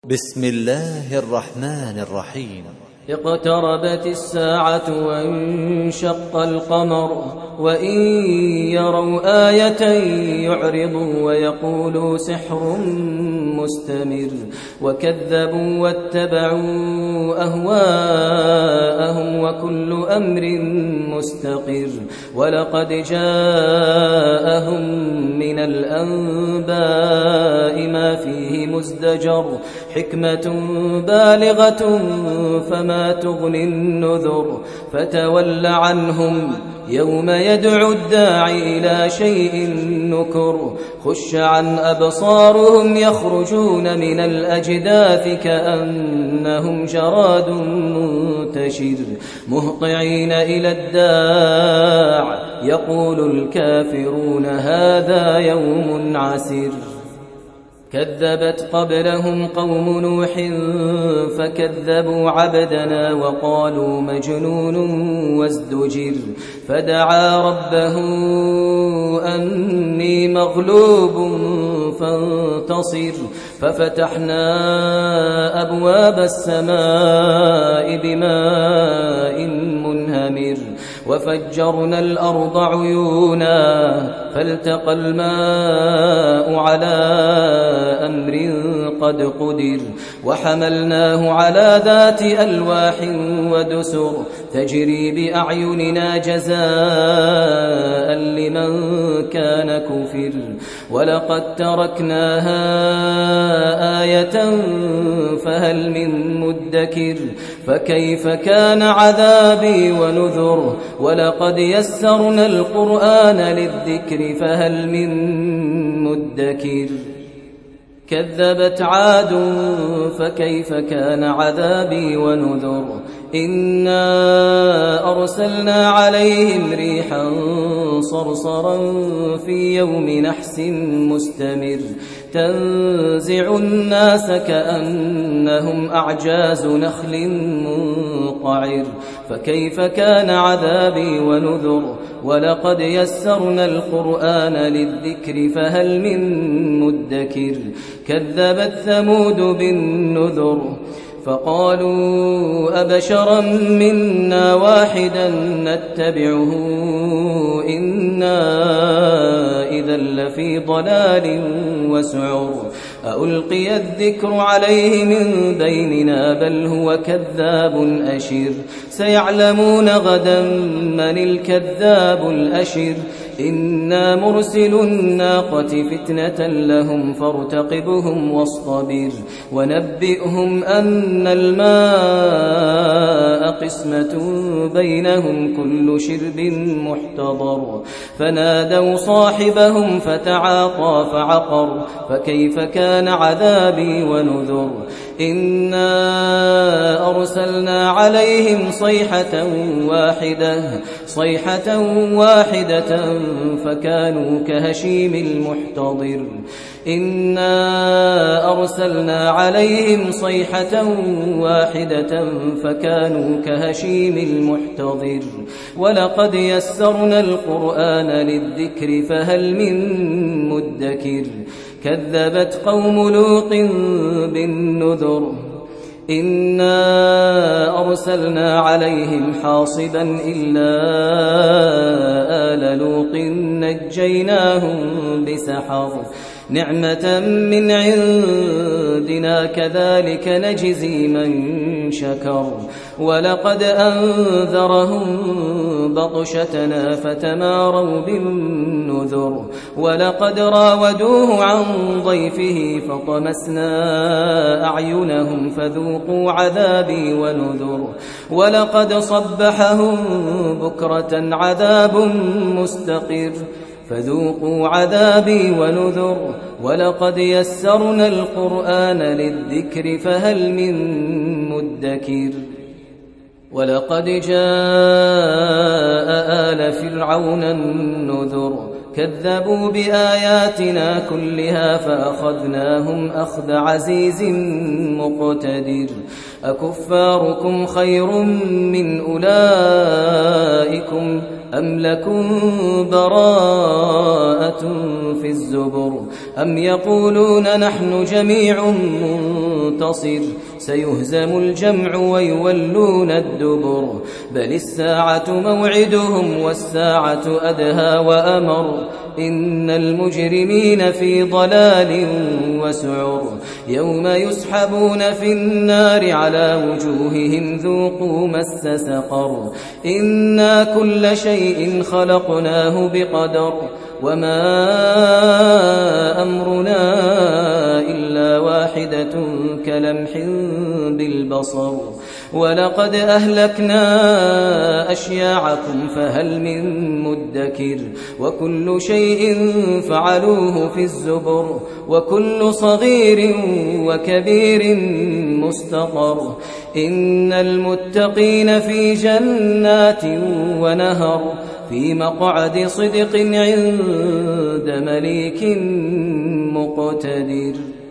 بسم الله الرحمن الرحيم. اقتربت الساعة وانشق القمر وإن يروا آية يعرضوا ويقولوا سحر مستمر وكذبوا واتبعوا أهواءهم وكل أمر مستقر ولقد جاءهم من الأنباء ما فيه مزدجر حكمة بالغة فما تغني النذر فتول عنهم يوم يدعو الداعي إلى شيء نكر خش عن أبصارهم يخرجون من الأجداث كأنهم جراد منتشر مهطعين إلى الداع يقول الكافرون هذا يوم عسر كذبت قبلهم قوم نوح فكذبوا عبدنا وقالوا مجنون وازدجر فدعا ربه أني مغلوب فانتصر ففتحنا أبواب السماء بماء منهمر وفجرنا الأرض عيونا فالتقى الماء على أمر قد قدر وحملناه على ذات ألواح ودسر تجري بأعيننا جزاء لمن كان كفر ولقد تركناها آية فهل من مدكر فكيف كان عذابي ونذر ولقد يسرنا القرآن للذكر فهل من مدكر كذبت عاد فكيف كان عذابي ونذر إنا أرسلنا عليهم ريحا صرصرا في يوم نحس مستمر تنزع الناس كأنهم أعجاز نخل منقعر فكيف كان عذابي ونذر ولقد يسرنا القرآن للذكر فهل من مدكر كذبت ثمود بالنذر فقالوا أبشرا منا واحدا نتبعه إنا إذا لفي ضلال وسعر ألقي الذكر عليه من بيننا بل هو كذاب أشر سيعلمون غدا من الكذاب الأشر إنا مرسل الناقة فتنة لهم فارتقبهم واصطبر ونبئهم أن الماء قسمة بينهم كل شرب محتضر فنادوا صاحبهم فتعاطى فعقر فكيف كان عذابي ونذر إنا أرسلنا عليهم صيحة واحدة فكانوا كهشيم المحتضر إنا أرسلنا عليهم صيحة واحدة فكانوا كهشيم المحتضر ولقد يسرنا القرآن للذكر فهل من مدكر كذبت قوم لوط بالنذر إنا أرسلنا عليهم حاصبا إلا آل لوط نجيناهم بسحر نعمة من عندنا كذلك نجزي من شكر ولقد أنذرهم بطشتنا فتماروا بالنذر ولقد راودوه عن ضيفه فطمسنا أعينهم فذوقوا عذابي ونذر ولقد صبحهم بكرة عذاب مستقر فذوقوا عذابي ونذر ولقد يسرنا القرآن للذكر فهل من مدكر ولقد جاء آل فرعون النذر كذبوا بآياتنا كلها فأخذناهم أخذ عزيز مقتدر أكفاركم خير من أولئكم أم لكم براءة في الزبر أم يقولون نحن جميع منتصر سيهزم الجمع ويولون الدبر بل الساعة موعدهم والساعة أدهى وأمر إن المجرمين في ضلال وسعر يوم يسحبون في النار على وجوههم ذوقوا مس سقر إنا كل شيء خلقناه بقدر وما أمرنا إلا واحدة كلمح بالبصر ولقد أهلكنا أشياعكم فهل من مدكر وكل شيء فعلوه في الزبر وكل صغير وكبير مستقر إن المتقين في جنات ونهر في مقعد صدق عند مليك مقتدر.